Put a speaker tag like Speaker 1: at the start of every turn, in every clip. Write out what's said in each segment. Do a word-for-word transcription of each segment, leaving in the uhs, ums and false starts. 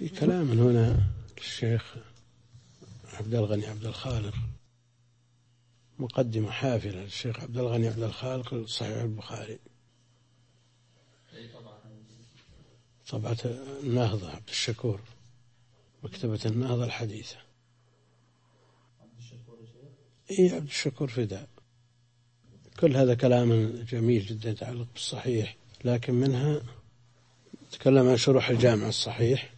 Speaker 1: في كلام من هنا للشيخ عبد الغني عبد الخالق، مقدمة حافلة للشيخ عبد الغني عبد الخالق صحيح البخاري، طبعة النهضة عبد الشكور، مكتبة النهضة الحديثة. إيه عبد الشكور فداء. كل هذا كلام جميل جدا يتعلق بالصحيح، لكن منها تكلم عن شروح الجامع الصحيح،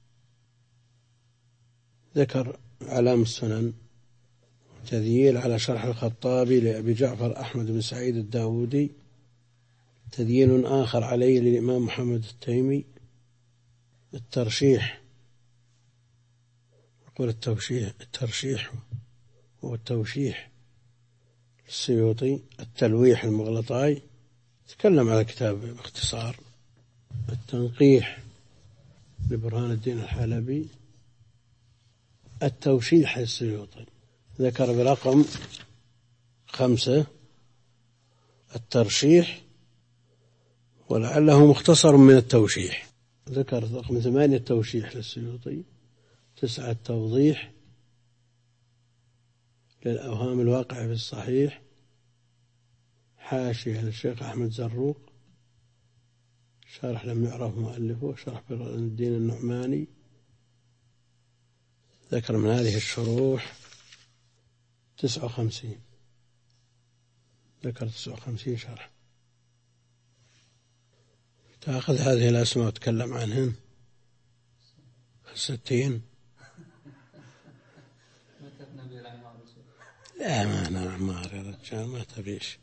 Speaker 1: ذكر علام السنن، تذييل على شرح الخطابي لأبي جعفر أحمد بن سعيد الداودي، تذييل آخر عليه للإمام محمد التيمي، الترشيح، يقول التوشيح الترشيح والتوشيح السيوطي، التلويح المغلطاي، تكلم على كتاب باختصار، التنقيح لبرهان الدين الحلبي، التوشيح السيوطي ذكر برقم خمسة الترشيح، ولعله مختصر من التوشيح، ذكر رقم ثمانية التوشيح للسيوطي، تسعة التوضيح للأوهام الواقعة في الصحيح، حاشية للشيخ أحمد زروق، شرح لم يعرف مؤلفه، شرح برهان الدين النعماني، ذكر من هذه الشروح تسعة وخمسين، ذكر تسعة وخمسين شرح. تأخذ هذه الأسماء وتكلم عنهن ستين. لا ما أنا أعمار يا رجال، ما تبيش،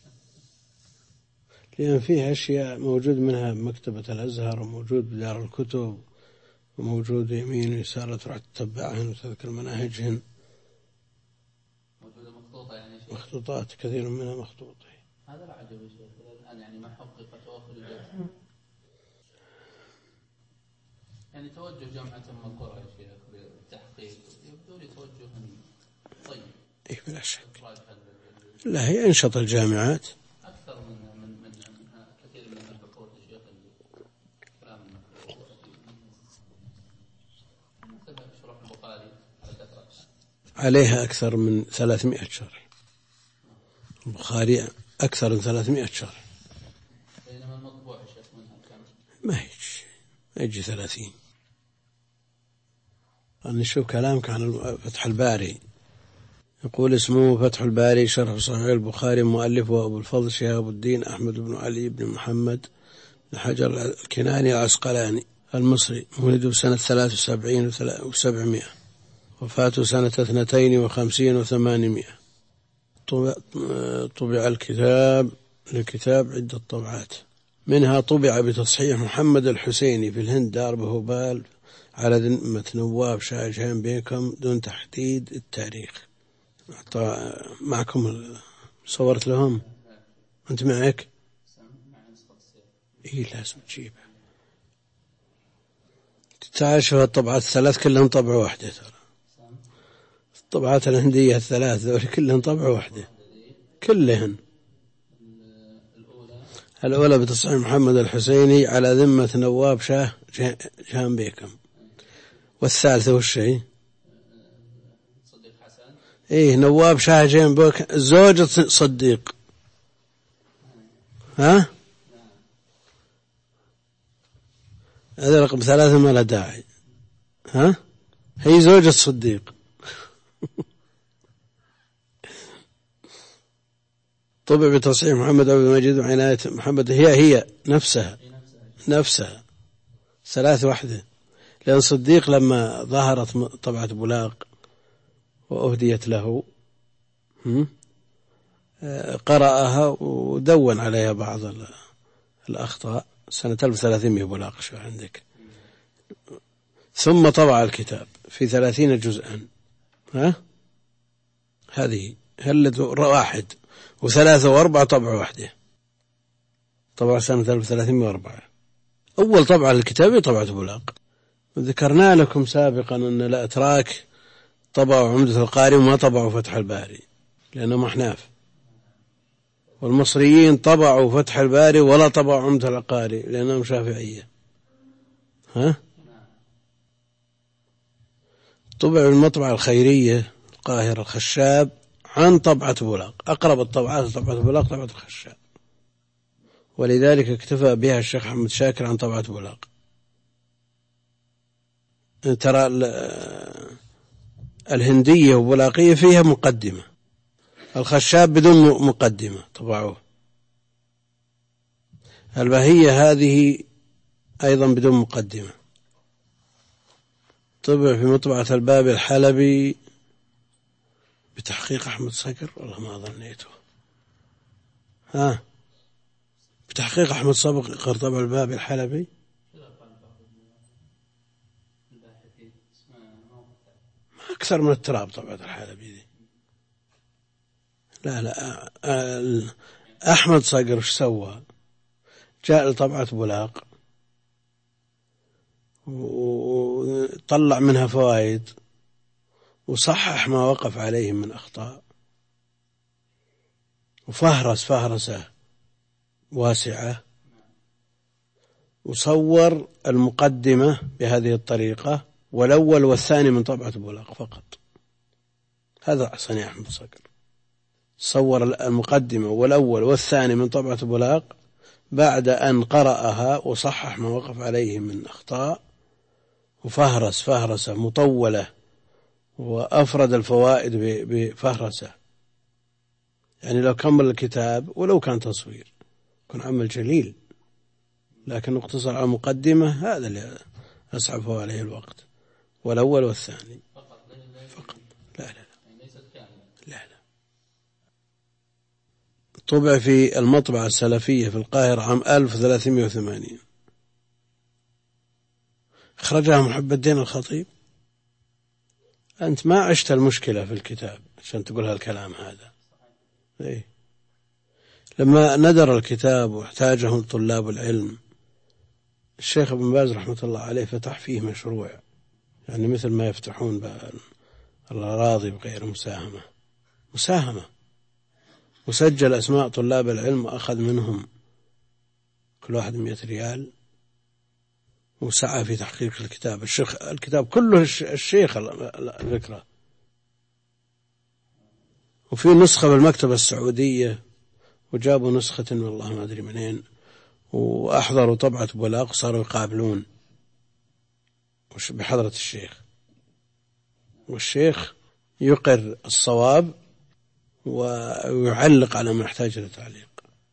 Speaker 1: لأن فيها أشياء موجود منها بمكتبة الأزهر، وموجود بدار الكتب، وموجود يمين ويسار تروح تتبعهن وتذكر مناهجهن.
Speaker 2: موجودة مخطوطة يعني شيء.
Speaker 1: مخطوطات كثير منها مخطوطة.
Speaker 2: هذا لا عجب شيء الآن يعني ما حققت وأخرجت. يعني توجه جامعة أم القرى يا شيخ بالتحقيق يبدو لي توجه طيب.
Speaker 1: إيه بلا شك. لا هي أنشط الجامعات.
Speaker 2: أكثر من من من كثير من البحوث يا شيخ كلام مثل شرح البخاري على كثرة.
Speaker 1: عليها أكثر من ثلاثمائة شرح. البخاري أكثر من ثلاثمائة شرح.
Speaker 2: بينما المطبوع يا شيخ منها كم؟
Speaker 1: ما يجي ما يجي ثلاثين. نشوف كلامك عن فتح الباري. يقول اسمه فتح الباري شرح صحيح البخاري، مؤلفه أبو الفضل شهاب الدين أحمد بن علي بن محمد بن حجر الكناني العسقلاني المصري، ولد سنة ثلاث وسبعين وسبعمائة، وفاته سنة اثنتين وخمسين وثمانمائة. طبع الكتاب للكتاب عدة طبعات، منها طبع بتصحيح محمد الحسيني في الهند دار بهوبال على ذمة نواب شاه جهان بيكم دون تحديد التاريخ. معكم صورت لهم أنت معك؟ إيه لازم تجيبها. تعال الطبعات الثلاث كلهم طبعة واحدة، ترى الطبعات الهندية الثلاث ذول كلهم طبعة واحدة كلهن. الأولى بتصحيح محمد الحسيني على ذمة نواب شاه جهان بيكم، والثالثة والشيء إيه نواب شاه جهان بيكم زوجة صديق. ها هذا رقم ثلاثة ما له داعي. ها هي زوجة صديق. طبع بتصحيح محمد عبد المجيد وعناية محمد، هي هي نفسها نفسها ثلاث وحده، لأن صديق لما ظهرت طبعة بلاق وأهديت له قرأها ودون عليها بعض الأخطاء سنة ألف وثلاثمائة بلاق شو عندك، ثم طبع الكتاب في ثلاثين جزءا. ها هذه هل واحد وثلاثة وأربعة طبعة واحدة، طبعة سنة ألف وثلاثمائة وأربعة. أول طبعة للكتاب طبعة بلاق. ذكرنا لكم سابقا أن الأتراك طبعوا عمدة القاري وما طبعوا فتح الباري لأنهم أحناف، والمصريين طبعوا فتح الباري ولا طبعوا عمدة القاري لأنهم شافعية. ها طبع بالمطبعة الخيرية القاهرة الخشاب عن طبعة بولاق. أقرب الطبعات طبعة بولاق طبعة الخشاب، ولذلك اكتفى بها الشيخ حمد شاكر عن طبعة بولاق. ترى الهندية وبولاقية فيها مقدمة، الخشاب بدون مقدمة طبعوه. البهية هذه أيضا بدون مقدمة. طبع في مطبعة الباب الحلبي بتحقيق أحمد صقر، والله ما ظنيته. ها بتحقيق أحمد صقر طبع الباب الحلبي. ما أكثر من التراب طبعة الحلبي دي. لا لا أحمد صقر وش سوى؟ جاء لطبعة بولاق وطلع منها فوائد وصحح ما وقف عليه من أخطاء، وفهرس فهرسة واسعة، وصور المقدمة بهذه الطريقة، والأول والثاني من طبعة بولاق فقط. هذا صنيع أحمد صقر، صور المقدمة والأول والثاني من طبعة بولاق بعد أن قرأها وصحح ما وقف عليه من أخطاء، وفهرس فهرسة مطولة، وأفرد الفوائد بفهرسة. يعني لو كمل الكتاب ولو كان تصوير كان عمل جليل، لكن اقتصر على مقدمة، هذا اللي أسعفه عليه الوقت، والأول والثاني فقط. لا لا لا, لا, لا. طبع في المطبعة السلفية في القاهرة عام ألف وثلاثمائة وثمانين، أخرجها محب الدين الخطيب. أنت ما عشت المشكلة في الكتاب عشان تقول هالكلام هذا. إيه؟ لما ندر الكتاب واحتاجه طلاب العلم، الشيخ ابن باز رحمة الله عليه فتح فيه مشروع، يعني مثل ما يفتحون الأراضي بغير مساهمة، مساهمة، وسجل أسماء طلاب العلم وأخذ منهم كل واحد مئة ريال، وسعى في تحقيق الكتاب. الشيخ الكتاب كله الشيخ الفكرة، وفي نسخة بالمكتبة السعودية، وجابوا نسخة والله ما أدري منين، وأحضروا طبعة بولاق وصاروا يقابلون بحضرة الشيخ، والشيخ يقر الصواب ويعلق على ما يحتاج للتعليق.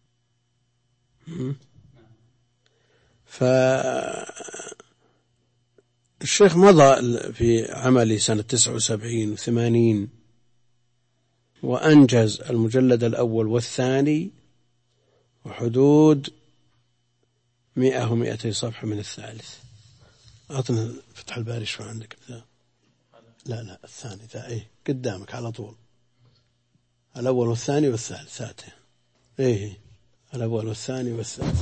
Speaker 1: فالشيخ مضى في عملي سنة تسعة وسبعين وثمانين، وأنجز المجلد الأول والثاني وحدود مئة ومئتي صفحة من الثالث. أعطنا فتح الباري شو عندك؟ لا لا الثاني ذا إيه قدامك على طول، الأول والثاني والثالث ذاته. إيه الأول والثاني والثالث.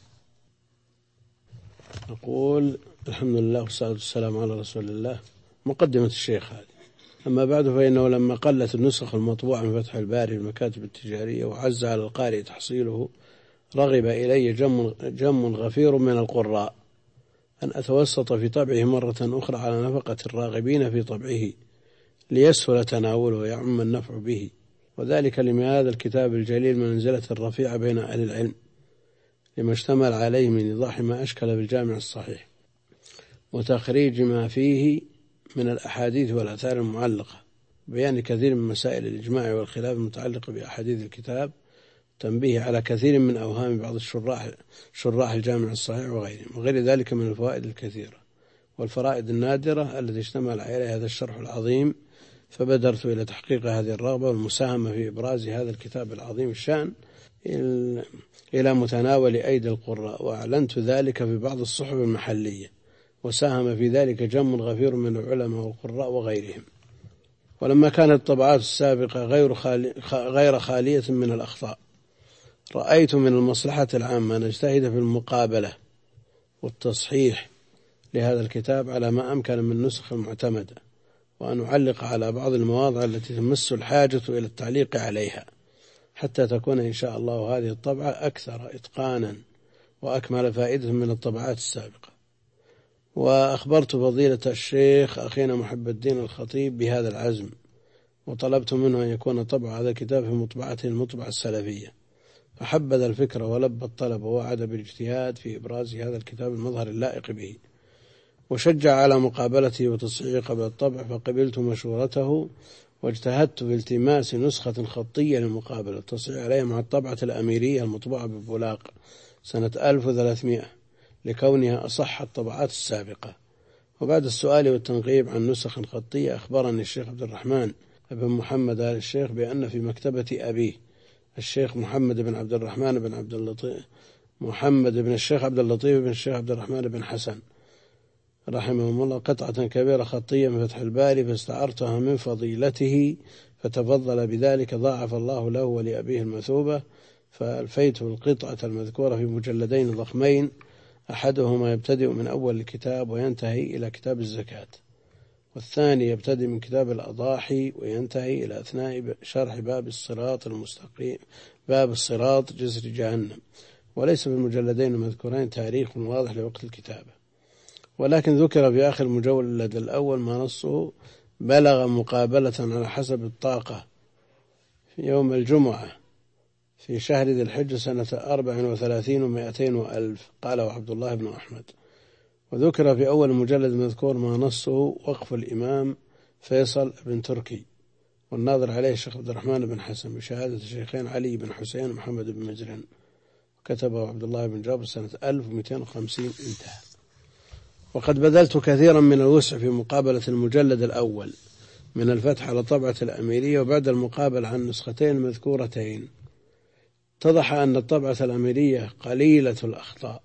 Speaker 1: نقول الحمد لله والصلاة والسلام على رسول الله. مقدمة الشيخ هذه. أما بعد، فإنه لما قلت النسخ المطبوعة من فتح الباري المكاتب التجارية وعز على القارئ تحصيله، رغب إلي جم, جم غفير من القراء أن أتوسط في طبعه مرة أخرى على نفقة الراغبين في طبعه ليسهل تناوله ويعم النفع به، وذلك لما هذا الكتاب الجليل منزلة الرفيعة بين أهل العلم، لما اشتمل عليه من إيضاح ما أشكل بالجامع الصحيح وتخريج ما فيه من الأحاديث والآثار المعلقة، بيان كثير من مسائل الإجماع والخلاف المتعلقة بأحاديث الكتاب، تنبيه على كثير من أوهام بعض الشراح شراح الجامع الصحيح وغيرهم، وغير ذلك من الفوائد الكثيرة والفرائد النادرة التي اشتمل عليها هذا الشرح العظيم. فبدرت إلى تحقيق هذه الرغبة والمساهمة في إبراز هذا الكتاب العظيم الشأن إلى متناول أيدي القراء، وأعلنت ذلك في بعض الصحف المحلية، وساهم في ذلك جم غفير من العلماء والقراء وغيرهم. ولما كانت الطبعات السابقة غير, خالي غير خالية من الأخطاء، رأيت من المصلحة العامة أن نجتهد في المقابلة والتصحيح لهذا الكتاب على ما أمكن من النسخ المعتمدة، وأن أعلق على بعض المواضع التي تمس الحاجة إلى التعليق عليها، حتى تكون إن شاء الله هذه الطبعة أكثر إتقانا وأكمل فائدة من الطبعات السابقة. وأخبرت فضيلة الشيخ أخينا محب الدين الخطيب بهذا العزم، وطلبت منه أن يكون طبع هذا الكتاب في مطبعته المطبعة السلفية، فحبذ الفكرة ولبى الطلب ووعد بالاجتهاد في إبراز هذا الكتاب المظهر اللائق به، وشجع على مقابلته وتصحيحه قبل الطبع، فقبلت مشورته واجتهدت في التماس نسخة خطية للمقابلة التصحيح عليها مع الطبعة الأميرية المطبوعة ببولاق سنة ألف وثلاثمائة لكونها أصح الطبعات السابقة. وبعد السؤال والتنقيب عن نسخ خطية أخبرني الشيخ عبد الرحمن بن محمد آل الشيخ بأن في مكتبة أبيه الشيخ محمد بن عبد الرحمن بن عبد اللطيف محمد بن الشيخ عبد اللطيف بن الشيخ عبد الرحمن بن حسن رحمهم الله قطعة كبيرة خطية من فتح الباري، فاستعرتها من فضيلته فتفضل بذلك، ضاعف الله له ولأبيه المثوبة، فألفيت القطعة المذكورة في مجلدين ضخمين، أحدهما يبتدئ من أول الكتاب وينتهي إلى كتاب الزكاة، والثاني يبتدئ من كتاب الأضاحي وينتهي إلى أثناء شرح باب الصراط المستقيم باب الصراط جسر جهنم، وليس في المجلدين المذكورين تاريخ واضح لوقت الكتابة، ولكن ذكر في آخر المجلد الأول ما نصه بلغ مقابلة على حسب الطاقة في يوم الجمعة في شهر ذي الحجة سنة أربع وثلاثين ومائتين وألف، قاله عبد الله بن أحمد. وذكر في أول مجلد مذكور ما نصه وقف الإمام فيصل بن تركي والناظر عليه الشيخ عبد الرحمن بن حسن بشهادة الشيخين علي بن حسين ومحمد بن مجرن، كتبه عبد الله بن جابر سنة ألف ومئتين وخمسين انتهى. وقد بذلت كثيرا من الوسع في مقابلة المجلد الأول من الفتح على طبعة الأميرية، وبعد المقابل عن نسختين مذكورتين اتضح أن الطبعة الأميرية قليلة الأخطاء،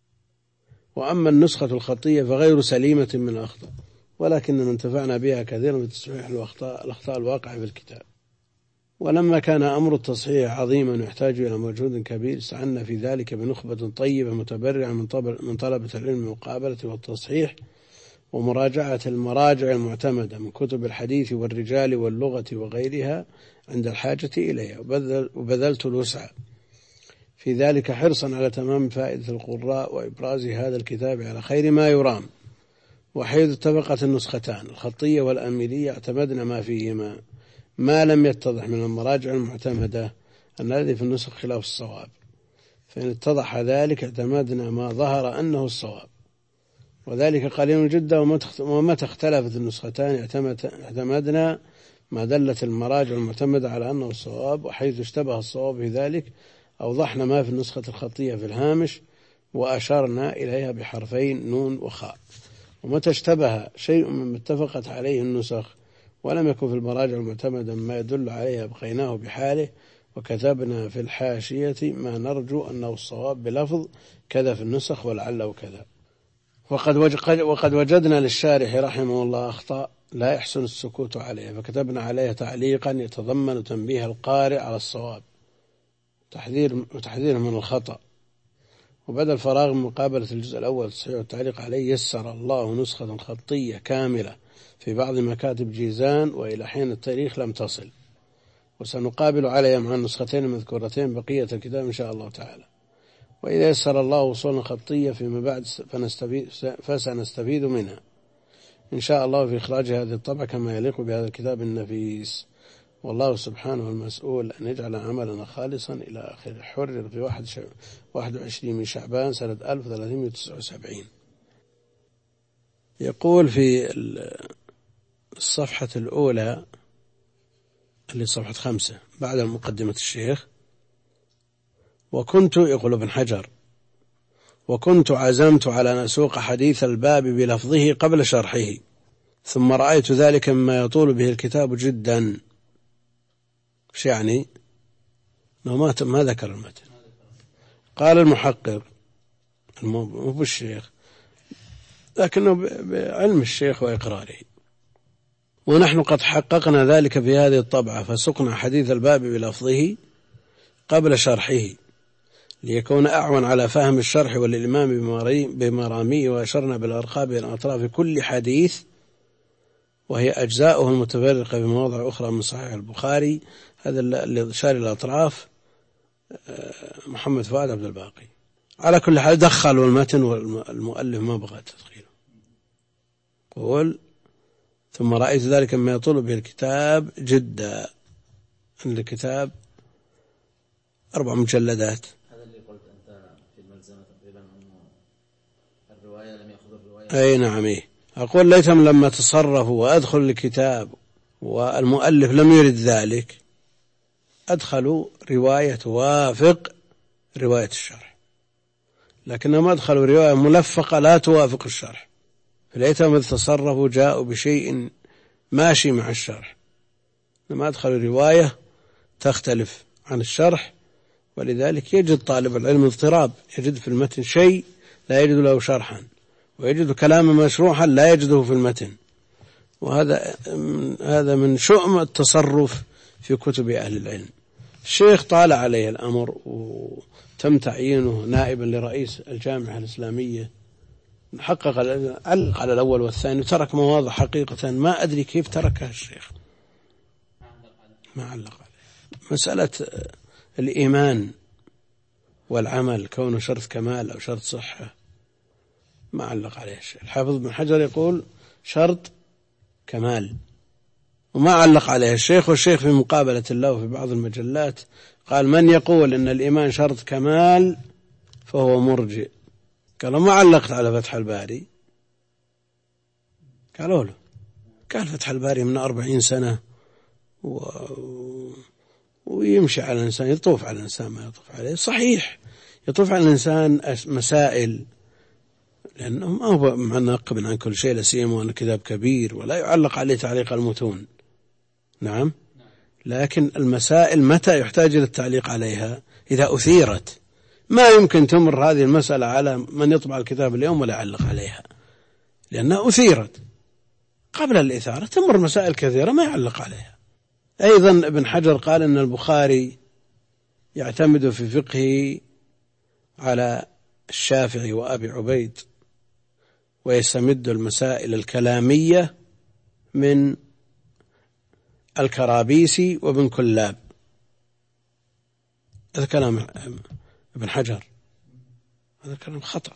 Speaker 1: وأما النسخة الخطية فغير سليمة من الأخطاء، ولكننا انتفعنا بها كثيرا في تصحيح الأخطاء, الأخطاء الواقعة في الكتاب. ولما كان أمر التصحيح عظيما ويحتاج إلى مجهود كبير استعنا في ذلك بنخبة طيبة متبرعة من طلبة العلم المقابلة والتصحيح ومراجعة المراجع المعتمدة من كتب الحديث والرجال واللغة وغيرها عند الحاجة إليها، وبذلت الوسع في ذلك حرصا على تمام فائدة القراء وإبراز هذا الكتاب على خير ما يرام. وحيث اتفقت النسختان الخطية والأميرية اعتمدنا ما فيهما، ما لم يتضح من المراجع المعتمدة أن الذي في النسخ خلاف الصواب، فإن اتضح ذلك اعتمدنا ما ظهر أنه الصواب، وذلك قليل جدا. ومتى اختلفت النسختان اعتمدنا ما دلت المراجع المعتمدة على أنه الصواب، وحيث اشتبه الصواب في ذلك أوضحنا ما في النسخة الخطية في الهامش وأشرنا إليها بحرفين نون وخاء. ومتى اشتبه شيء مما اتفقت عليه النسخ ولم يكن في المراجع المعتمدة ما يدل عليها بقيناه بحاله، وكتبنا في الحاشية ما نرجو أنه الصواب بلفظ كذا في النسخ ولعله كذا. وقد وجدنا للشارح رحمه الله أخطاء لا يحسن السكوت عليها، فكتبنا عليها تعليقا يتضمن تنبيه القارئ على الصواب وتحذيره من الخطأ. وبعد الفراغ من مقابلة الجزء الأول التصحيح والتعليق عليه يسر الله نسخة خطية كاملة في بعض مكاتب جيزان، وإلى حين التاريخ لم تصل، وسنقابل عليها مع النسختين المذكورتين بقية الكتاب إن شاء الله تعالى. وإذا يسر الله وصولنا خطية فيما بعد فنستفيد فسنستفيد منها إن شاء الله في إخراج هذه الطبعة كما يليق بهذا الكتاب النفيس، والله سبحانه المسؤول أن يجعل عملنا خالصا إلى آخر. حرر في واحد وعشرين من شعبان سنة ألف وثلاثمائة وتسعة وسبعين. يقول في الصفحة الأولى اللي صفحة خمسة بعد مقدمة الشيخ: وكنت يقول ابن حجر وكنت عزمت على أن أسوق حديث الباب بلفظه قبل شرحه، ثم رأيت ذلك مما يطول به الكتاب جدا. ايش يعني؟ ما ما ذكر المتن. قال المحقق مو بالشيخ لكنه بعلم الشيخ وإقراره: ونحن قد حققنا ذلك في هذه الطبعة، فسقنا حديث الباب بلفظه قبل شرحه ليكون أعون على فهم الشرح والإلمام بمراميه، وأشرنا بالأرقام إلى أطراف كل حديث وهي أجزاؤه المتفرقة في مواضع أخرى من صحيح البخاري. هذا اللي شار الأطراف محمد فؤاد عبد الباقي. على كل حال دخلوا المتن والمؤلف ما بغى تدخيله. يقول ثم رأيت ذلك مما يطول به الكتاب جدا. الكتاب أربع مجلدات.
Speaker 2: هذا اللي قلت أنت في الملزمة تقريبا أنه الرواية لم يأخذ الرواية.
Speaker 1: أي نعم. إيه أقول ليتهم لما تصرفوا وأدخل الكتاب والمؤلف لم يرد ذلك أدخلوا رواية توافق رواية الشرح، لكنهم أدخلوا رواية ملفقة لا توافق الشرح، فليتهم إذ تصرفوا جاءوا بشيء ماشي مع الشرح، لما أدخلوا رواية تختلف عن الشرح، ولذلك يجد طالب العلم اضطراب، يجد في المتن شيء لا يجد له شرحا، ويجد كلاما مشروحا لا يجده في المتن، وهذا هذا من شؤم التصرف في كتب أهل العلم. الشيخ طال عليه الأمر وتم تعيينه نائبا لرئيس الجامعة الإسلامية، حقق علق على الأول والثاني وترك مواضع حقيقة ما أدري كيف تركها الشيخ، ما علق عليه. مسألة الإيمان والعمل كونه شرط كمال أو شرط صحة ما علق عليه الشيخ. الحافظ بن حجر يقول شرط كمال وما علق عليه الشيخ، والشيخ في مقابلة له في بعض المجلات قال من يقول إن الإيمان شرط كمال فهو مرجئ. قالوا ما علقت على فتح الباري، قالوا له قال فتح الباري من أربعين سنة و... ويمشي على الإنسان، يطوف على الإنسان ما يطوف عليه، صحيح يطوف على الإنسان مسائل لأنه ما هو منقب عن كل شيء، لسيما وأن كتاب كبير ولا يعلق عليه تعليق المتون. نعم، لكن المسائل متى يحتاج إلى التعليق عليها؟ إذا أثيرت، ما يمكن تمر هذه المسألة على من يطبع الكتاب اليوم ولا يعلق عليها، لأنها أثيرت. قبل الإثارة تمر مسائل كثيرة ما يعلق عليها. أيضا ابن حجر قال أن البخاري يعتمد في فقهه على الشافعي وأبي عبيد، ويستمد المسائل الكلامية من الكرابيسي وابن كلاب. هذا كلام ابن حجر، هذا كلام خطأ،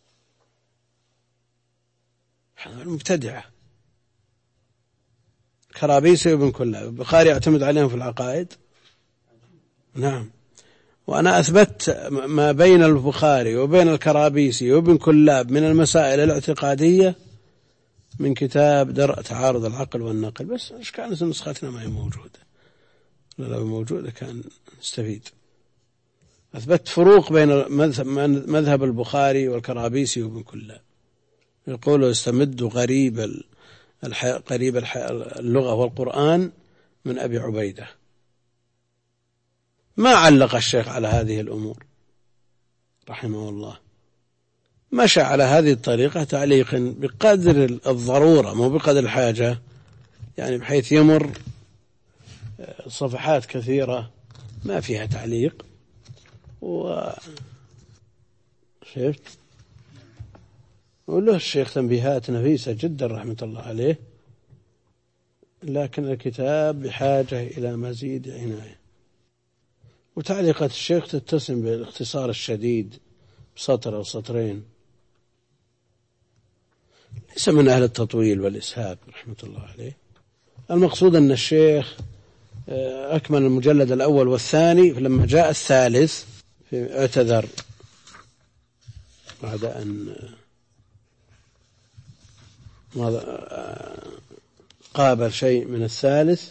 Speaker 1: هذا المبتدعة. كرابيسي وابن كلاب البخاري يعتمد عليهم في العقائد. نعم، وأنا أثبت ما بين البخاري وبين الكرابيسي وابن كلاب من المسائل الاعتقادية من كتاب درء تعارض العقل والنقل، بس إيش كانت نسختنا ما هي موجودة، لو موجودة كان نستفيد. أثبت فروق بين مذهب البخاري والكرابيسي وابن كلاب، يقولوا يستمد غريب قريب اللغة والقرآن من أبي عبيدة. ما علق الشيخ على هذه الأمور رحمه الله، مشى على هذه الطريقة تعليق بقدر الضرورة مو بقدر الحاجة، يعني بحيث يمر صفحات كثيرة ما فيها تعليق. و شفت وله الشيخ تنبيهات نفيسة جدا رحمة الله عليه، لكن الكتاب بحاجة إلى مزيد عناية. وتعليقات الشيخ تتسم بالاختصار الشديد بسطر أو سطرين، ليس من أهل التطويل والإسهاب رحمة الله عليه. المقصود أن الشيخ أكمل المجلد الأول والثاني، فلما جاء الثالث اعتذر بعد أن قابل شيء من الثالث.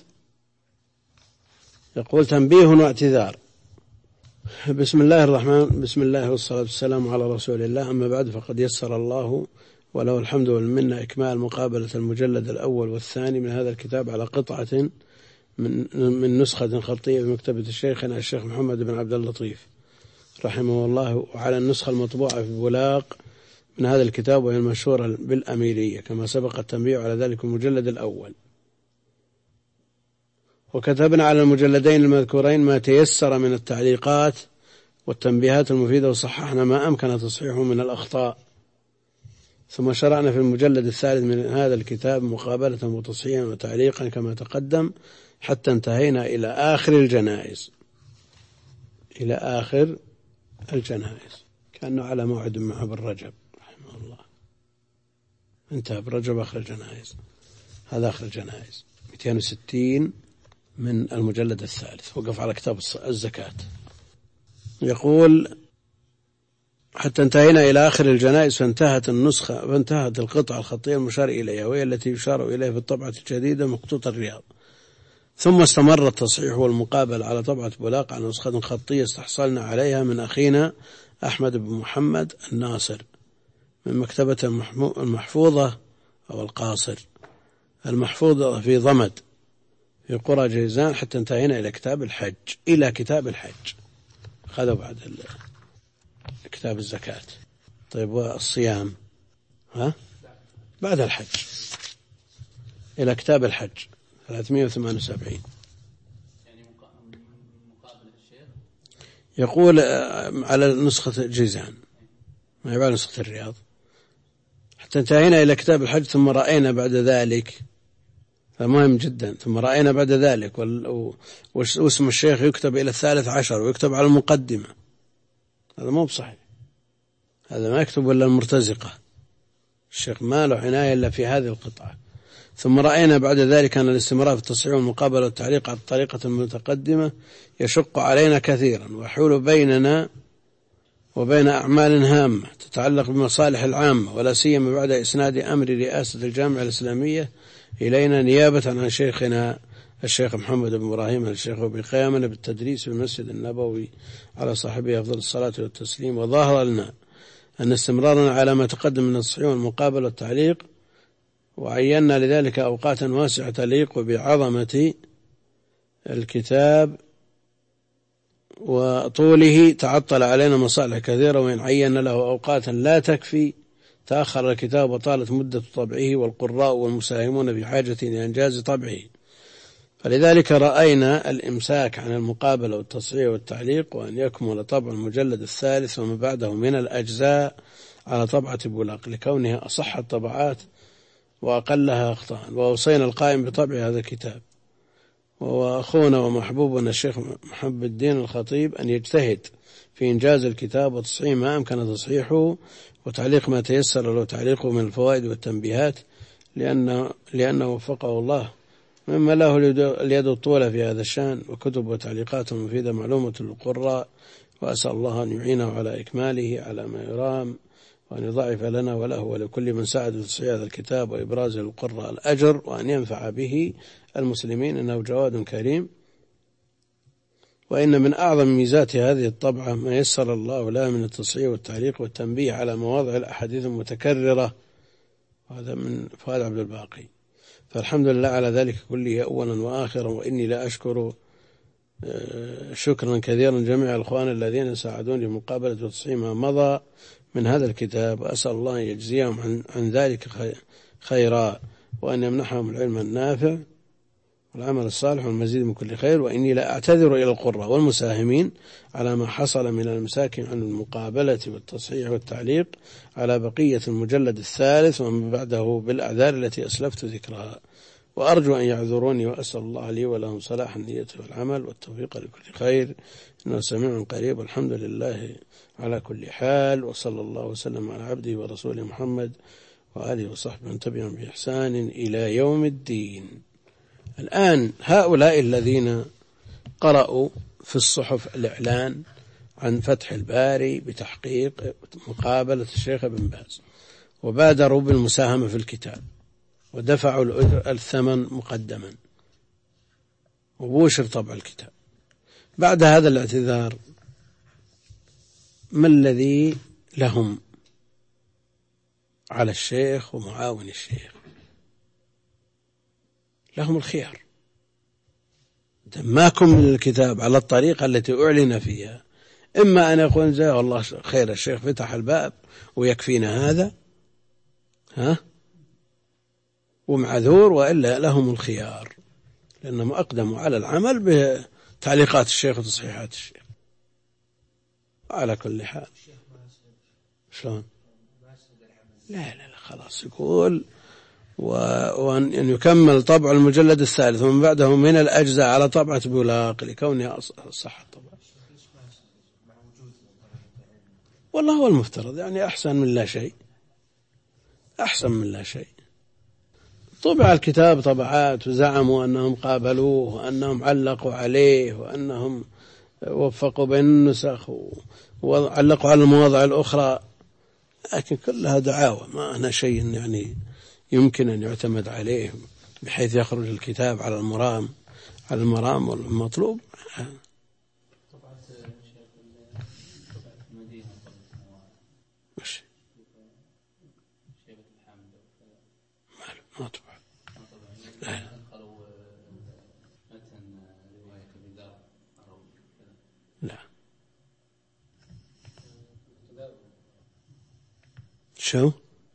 Speaker 1: يقول تنبيه واعتذار. بسم الله الرحمن بسم الله والصلاة والسلام على رسول الله، أما بعد، فقد يسر الله وله الحمد والمنة إكمال مقابلة المجلد الأول والثاني من هذا الكتاب على قطعة من من نسخة خطية بمكتبة الشيخنا الشيخ محمد بن عبد اللطيف رحمه الله، وعلى النسخة المطبوعة في بولاق من هذا الكتاب، وهي المشهورة بالأميرية كما سبق التنبيه على ذلك المجلد الأول. وكتبنا على المجلدين المذكورين ما تيسر من التعليقات والتنبيهات المفيدة، وصححنا ما أمكن تصحيحه من الأخطاء. ثم شرعنا في المجلد الثالث من هذا الكتاب مقابلة وتصحيحا وتعليقا كما تقدم، حتى انتهينا إلى آخر الجنائز إلى آخر الجنائز كأنه على موعد مع ابن رجب رحمه الله. انتهى برجب آخر الجنائز. هذا آخر الجنائز مئتين وستين من المجلد الثالث. وقف على كتاب الزكاة. يقول حتى انتهينا إلى آخر الجنائز فانتهت النسخة فانتهت القطعة الخطية المشار إليها، وهي التي يشار إليها في الطبعة الجديدة مخطوط الرياض. ثم استمر التصحيح والمقابل على طبعة بولاق على نسخة خطية استحصلنا عليها من أخينا أحمد بن محمد الناصر من مكتبة المحفوظة أو القاصر المحفوظة في ضمد في قرى جيزان، حتى انتهينا إلى كتاب الحج إلى كتاب الحج خذوا بعد كتاب الزكاة. طيب والصيام ها بعد الحج إلى كتاب الحج ثلاثمائة وثمانية وسبعين.
Speaker 2: يعني مقابل الشيخ
Speaker 1: يقول على نسخة جيزان ما يبقى نسخة الرياض. حتى انتهينا إلى كتاب الحج ثم رأينا بعد ذلك، فمهم جدا، ثم رأينا بعد ذلك واسم الشيخ يكتب إلى الثالث عشر ويكتب على المقدمة. هذا مو بصحيح، هذا ما يكتب إلا المرتزقة. الشيخ ما له عناية إلا في هذه القطعة. ثم رأينا بعد ذلك أن الاستمرار في التصحيح والمقابلة والتعليق على الطريقة المتقدمة يشق علينا كثيرا ويحول بيننا وبين أعمال هامة تتعلق بمصالح العامة، ولا سيما بعد إسناد أمر رئاسة الجامعة الإسلامية إلينا نيابة عن شيخنا الشيخ محمد بن إبراهيم الشيخ بقيامنا بالتدريس في المسجد النبوي على صاحبه أفضل الصلاة والتسليم. وظاهر لنا أن استمرارنا على ما تقدم من التصحيح والمقابلة والتعليق، وعينا لذلك أوقاتا واسعة تليق بعظمة الكتاب وطوله، تعطل علينا مصالح كثيرة، وإن عينا له أوقاتا لا تكفي تأخر الكتاب وطالت مدة طبعه، والقراء والمساهمون بحاجة إلى إنجاز طبعه. فلذلك رأينا الإمساك عن المقابلة والتصحيح والتعليق، وأن يكمل طبع المجلد الثالث وما بعده من الأجزاء على طبعة بولاق لكونها أصح الطبعات وأقلها أخطاء. ووصينا القائم بطبع هذا الكتاب وأخونا ومحبوبنا الشيخ محب الدين الخطيب أن يجتهد في إنجاز الكتاب وتصحيح ما أمكن تصحيحه وتعليق ما تيسر له تعليقه من الفوائد والتنبيهات، لأنه, لأنه وفقه الله مما له اليد الطولة في هذا الشأن، وكتب وتعليقات مفيدة معلومة للقراء. وأسأل الله أن يعينه على إكماله على ما يرام، وأن يضاعف لنا وله ولكل من ساعد في تصحيح هذا الكتاب وإبراز للقراء الأجر، وأن ينفع به المسلمين، إنه جواد كريم. وإن من أعظم ميزات هذه الطبعة ما يسر الله لها من التصحيح والتعليق والتنبيه على مواضع الأحاديث المتكررة، وهذا من فؤاد عبد الباقي. فالحمد لله على ذلك كله أولا وآخرا. وإني لا أشكر شكرا كثيرا جميع الأخوان الذين ساعدوني بمقابلة وتصحيح ما مضى من هذا الكتاب، وأسأل الله أن يجزيهم عن, عن ذلك خيرا، وأن يمنحهم العلم النافع والعمل الصالح والمزيد من كل خير. وإني لا أعتذر إلى القراء والمساهمين على ما حصل من المساكن عن المقابلة والتصحيح والتعليق على بقية المجلد الثالث ومن بعده بالأعذار التي أسلفت ذكرها، وأرجو أن يعذروني، وأسأل الله لي ولهم صلاح النية والعمل والتوفيق لكل خير، إنه سميع قريب. والحمد لله على كل حال، وصلى الله وسلم على عبده ورسوله محمد وآله وصحبه من تبعهم بإحسان إلى يوم الدين. الآن هؤلاء الذين قرأوا في الصحف الإعلان عن فتح الباري بتحقيق مقابلة الشيخ ابن باز وبادروا بالمساهمة في الكتاب ودفعوا الثمن مقدما وبوشر طبع الكتاب، بعد هذا الاعتذار ما الذي لهم على الشيخ ومعاون الشيخ؟ لهم الخيار، دماكم من الكتاب على الطريقة التي أعلن فيها، إما أن يقول زي والله خير الشيخ فتح الباب ويكفينا هذا ها ومعذور، وإلا لهم الخيار لأنهم أقدموا على العمل بتعليقات الشيخ وتصحيحات الشيخ. على كل حال شلون لا لا لا خلاص يقول وأن يكمل طبع المجلد الثالث ومن بعده من الأجزاء على طبعة بولاق لكونها صح الطبع. والله هو المفترض يعني أحسن من لا شيء، أحسن من لا شيء. طبع الكتاب طبعات وزعموا أنهم قابلوه وأنهم علقوا عليه وأنهم وفقوا بين النسخ وعلقوا على المواضع الأخرى، لكن كلها دعاوى، ما هنا شيء يعني يمكن أن يعتمد عليه بحيث يخرج الكتاب على المرام على المرام والمطلوب. ما طبعا. لا لا. شو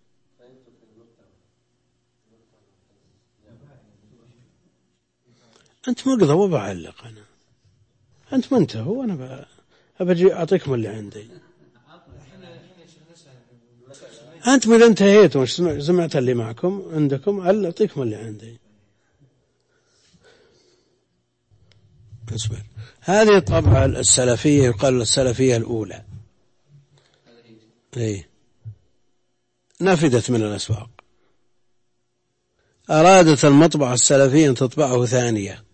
Speaker 1: أنت مقضى وبعلق أنا، أنت منتهى وأنا أبجي أعطيكم اللي عندي. أنت من انتهيت وش سمعت اللي معكم عندكم أعطيكم اللي عندي. اصبر. هذه الطبعة السلفية يقال السلفية الأولى، إيه نفدت من الأسواق. أرادت المطبعة السلفية أن تطبعه ثانية،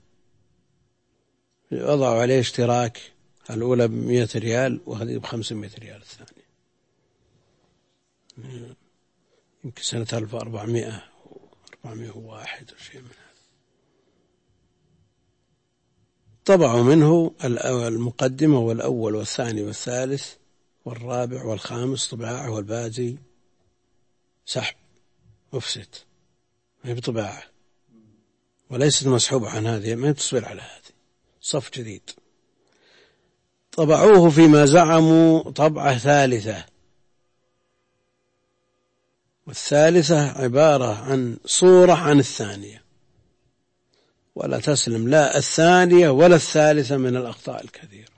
Speaker 1: وضعوا عليه اشتراك، الأولى بمئة ريال وهذه بخمسمائة ريال الثانية، يمكن سنة ألف وأربعمائة وأربعمائة وواحد وشيء من هذا. طبعوا منه المقدمة والأول والثاني والثالث والرابع والخامس طباعة، والباقي سحب أفسد، ما هي بطباعة وليست مسحوبة عن هذه، ما تصبر على هذه، صف جديد. طبعوه فيما زعموا طبعة ثالثة، والثالثة عبارة عن صورة عن الثانية، ولا تسلم لا الثانية ولا الثالثة من الأخطاء الكثيرة.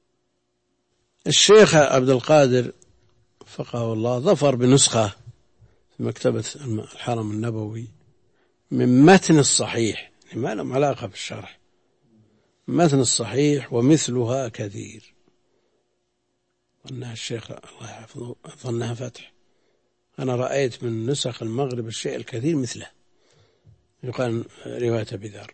Speaker 1: الشيخ عبد القادر فقه الله ظفر بنسخة في مكتبة الحرم النبوي من متن الصحيح، ما لهم علاقة بالشرح، متن الصحيح ومثلها كثير. ظنها الشيخ الله يحفظه ظنها فتح، أنا رأيت من نسخ المغرب الشيء الكثير مثله، يقال رواية أبي ذر.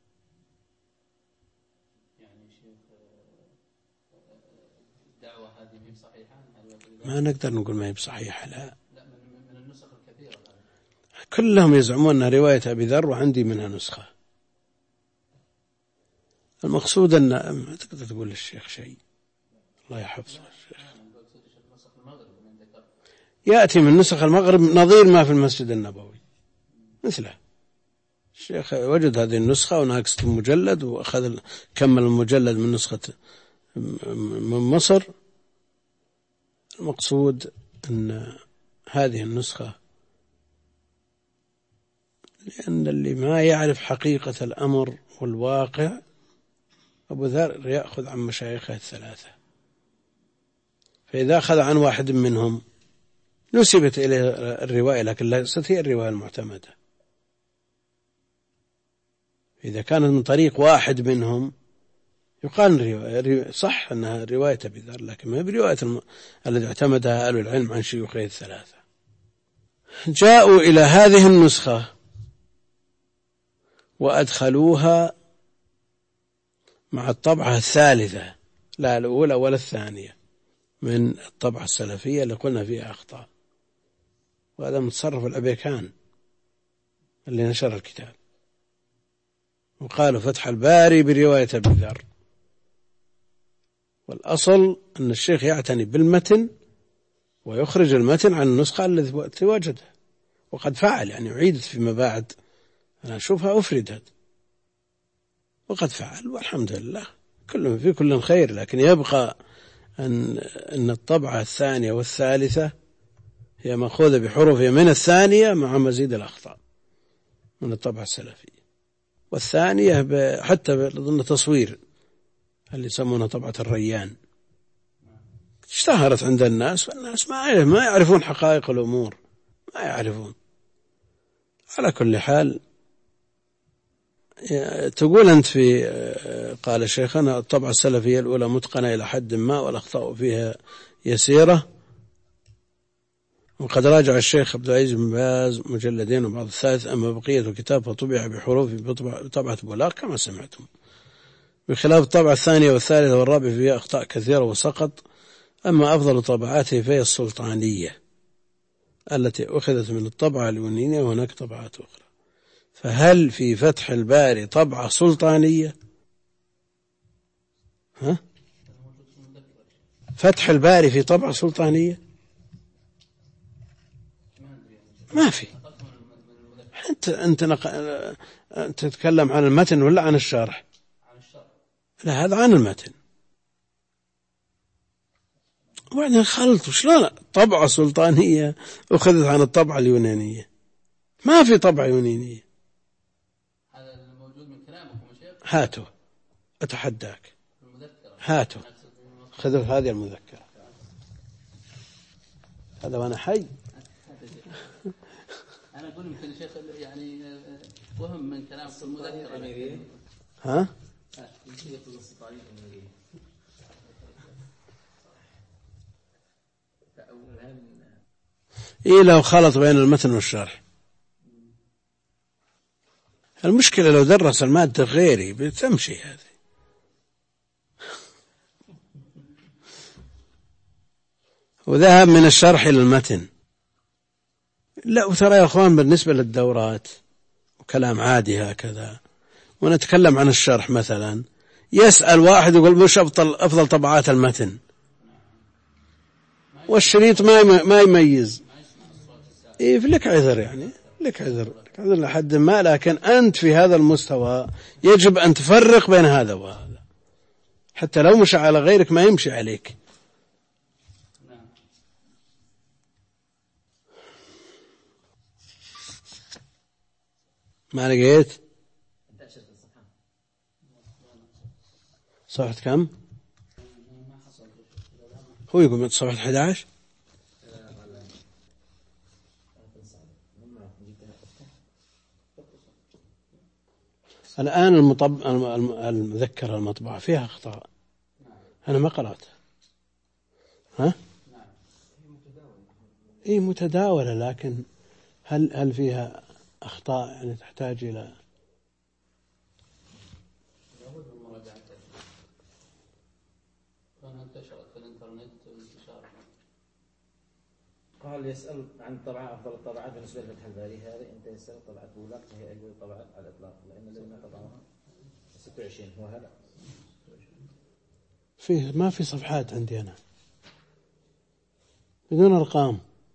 Speaker 1: ما نقدر نقول ما هي بصحيحة، لا
Speaker 2: من النسخ الكثيرة
Speaker 1: كلهم يزعمون أن رواية أبي ذر وعندي منها نسخة. المقصود أن ما تقدر تقول للشيخ شيء، الله يحفظه الشيخ. يأتي من نسخ المغرب نظير ما في المسجد النبوي مثله. الشيخ وجد هذه النسخة وناقصة المجلد وأخذ كمل المجلد من نسخة من مصر. المقصود أن هذه النسخة، لأن اللي ما يعرف حقيقة الأمر والواقع أبو ذر يأخذ عن مشايخه الثلاثة، فإذا أخذ عن واحد منهم نسبت إليه الرواية، لكن ليست هي الرواية المعتمدة. إذا كانت من طريق واحد منهم يقال صح أنها رواية أبي ذر، لكن ما هي برواية الم... الذي اعتمدها أهل العلم عن شيوخه الثلاثة. جاءوا إلى هذه النسخة وأدخلوها مع الطبعة الثالثة، لا الأولى ولا الثانية من الطبعة السلفية اللي قلنا فيها أخطاء. وهذا متصرف الأبيكان اللي نشر الكتاب، وقالوا فتح الباري برواية أبي ذر. والأصل أن الشيخ يعتني بالمتن ويخرج المتن عن النسخة التي وجدها، وقد فعل، يعني عيدت فيما بعد، أنا أشوفها أفردت وقد فعل، والحمد لله كل في كل خير. لكن يبقى أن أن الطبعة الثانية والثالثة هي مأخوذة بحروفها من الثانية مع مزيد الأخطاء من الطبعة السلفية. والثانية حتى ضمن تصوير اللي يسمونها طبعة الريان اشتهرت عند الناس، والناس ما ما يعرفون حقائق الأمور، ما يعرفون. على كل حال تقول أنت في قال شيخنا الطبعة السلفية الأولى متقنة إلى حد ما والأخطاء فيها يسيرة، وقد راجع الشيخ عبد العزيز بن باز مجلدين وبعض الثالث، أما بقية الكتاب فطبع بحروف بطبعة بولاق كما سمعتم، بخلاف الطبعة الثانية والثالثة والرابعة فيها أخطاء كثيرة وسقط. أما أفضل طبعاته فهي السلطانية التي أخذت من الطبعة اليونانية، وهناك طبعات أخرى. فهل في فتح الباري طبعة سلطانية؟ ها؟ فتح الباري في طبعة سلطانية؟ ما في. أنت أنت نق... أنت تتكلم عن المتن ولا عن الشرح؟ لا، هذا عن المتن. وبعدين خلط شلون طبعة سلطانية أخذت عن الطبعة اليونانية؟ ما في طبعة يونانية.
Speaker 2: هذا الموجود من كلامكم يا شيخ.
Speaker 1: هاتوا أتحداك، هاتوا خذوا هذه المذكرة، هذا وأنا حي.
Speaker 2: أنا أقول يمكن شيخ يعني وهم من كلامكم المذكرة.
Speaker 1: ها؟ إيه لو خلط بين المتن والشرح. المشكلة لو درس المادة غيري بتمشي هذه. وذهب من الشرح إلى المتن. لا، وترى يا أخوان بالنسبة للدورات وكلام عادي هكذا، ونتكلم عن الشرح مثلا، يسأل واحد يقول مش أفضل, أفضل طبعات المتن، والشريط ما ما يميز. إيه لك عذر، يعني لك عذر لك عذر لحد ما، لكن أنت في هذا المستوى يجب أن تفرق بين هذا وهذا، حتى لو مش على غيرك ما يمشي عليك. ما لقيت صفحة كم؟ هو يقول من صفحة أحد عشر. الآن المطب... المذكرة المطبوعة فيها أخطاء، أنا ما قرأتها. ها؟ إيه متداولة، لكن هل هل فيها أخطاء يعني تحتاج إلى
Speaker 3: قال يسأل عن طبعة أفضل الطبعات بالنسبة لفتح الباري، هذه أنت يسأل طبعة بولاق فهي أجود طبعة على الإطلاق، لأن الذين طبعوها ستة وعشرين هو هذا.
Speaker 1: فيه ما في صفحات عندي أنا بدون أرقام.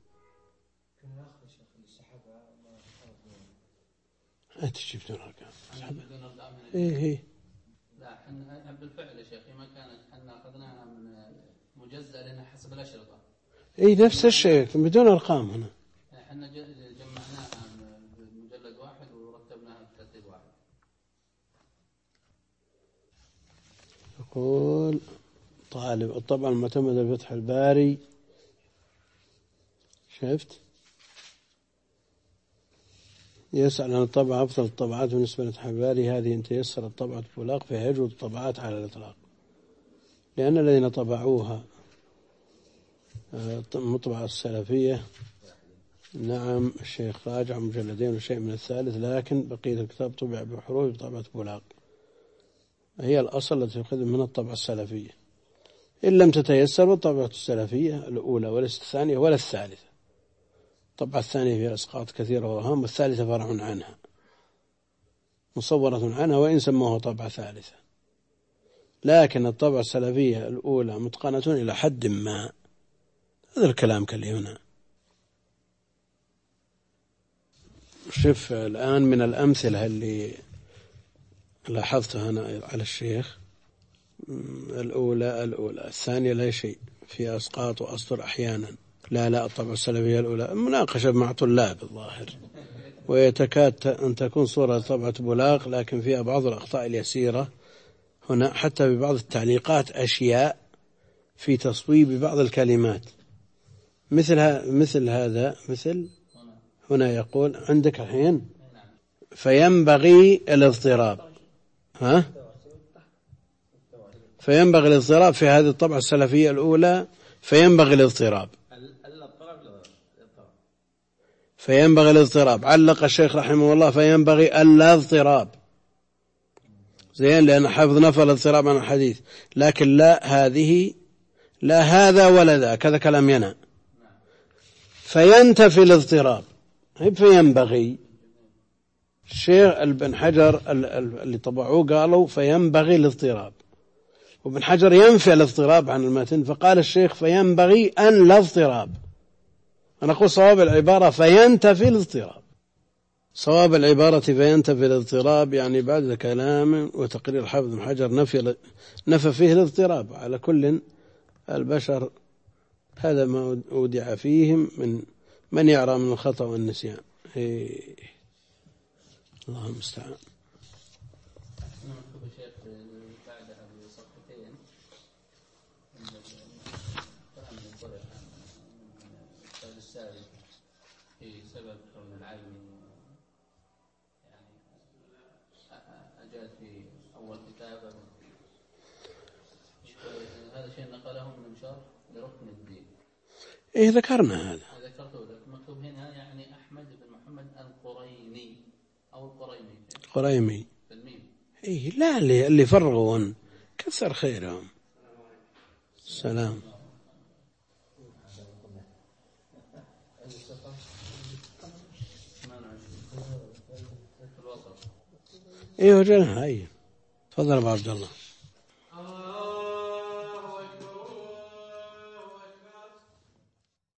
Speaker 1: أتجي بدون أرقام. إيه إيه.
Speaker 2: لا حنا بالفعل يا شيخ ما كانت حنا أخذناها من مجزأة لأنها حسب الأشرطة.
Speaker 1: إيه نفس الشيء بدون أرقام هنا.
Speaker 2: احنا جمعناها بمجلد واحد ورتبناها بترتيب واحد.
Speaker 1: يقول طالب الطبعة المعتمدة بفتح الباري، شفت يسأل عن الطبعة أفضل الطبعات بالنسبة لفتح الباري، هذه إن تيسر الطبعة بولاق فيها أجود الطبعات على الإطلاق، لأن الذين طبعوها المطبعة السلفية نعم الشيخ راجع مجلدين وشيء من الثالث، لكن بقية الكتاب طبع بحروف بطبعة بولاق، هي الأصل التي يأخذ من الطبعة السلفية، إن لم تتيسر بالطبعة السلفية الأولى وليست الثانية ولا الثالثة. الطبعة الثانية فيها أسقاط كثيرة وأهم، والثالثة فرع عنها مصورة عنها وإن سموها طبعة ثالثة، لكن الطبعة السلفية الأولى متقنة إلى حد ما. هذا الكلام كاللي هنا. شوف الآن من الأمثلة اللي لاحظتها أنا على الشيخ، الأولى الأولى الثانية لا شيء، في أسقاط وأسطر أحيانا. لا لا الطبعة السلفية الأولى مناقشة مع طلاب الظاهر، ويتكاد أن تكون صورة طبعة بولاق، لكن فيها بعض الأخطاء اليسيرة هنا، حتى ببعض التعليقات أشياء في تصويب بعض الكلمات، مثل مثل هذا، مثل هنا يقول عندك الحين فينبغي الاضطراب، ها فينبغي الاضطراب في هذه الطبعة السلفية الأولى، فينبغي الاضطراب فينبغي الاضطراب. علق الشيخ رحمه الله فينبغي اللا اضطراب، زين، لأن حفظ نفى الاضطراب عن الحديث، لكن لا هذه لا هذا ولا ذاك، هذا كلام ينا. فينتفي الاضطراب فينبغي. الشيخ ابن حجر اللي طبعوه قالوا فينبغي الاضطراب، وابن حجر ينفي الاضطراب عن المتن، فقال الشيخ فينبغي أن لا اضطراب. أنا أقول صواب العبارة فينتفي الاضطراب، صواب العبارة فينتفي الاضطراب، يعني بعد كلام وتقرير الحافظ ابن حجر نفي نفى فيه الاضطراب. على كل البشر هذا ما أودع فيهم من من يعرى من الخطأ والنسيان. إيه. الله المستعان.
Speaker 2: في سبب كون العالم يعني أجاد في أول كتابة، هذا شيء نقله من مشار لركن الدين.
Speaker 1: إيه ذكرنا هذا.
Speaker 2: ذكرته لك مكتوب هنا يعني أحمد بن محمد القريني أو القريمي.
Speaker 1: قريمي.
Speaker 2: بالميم.
Speaker 1: إيه لا، اللي اللي فرغون كثر خيرهم. السلام. ايه وجهها. ايه تفضل ابو عبد الله.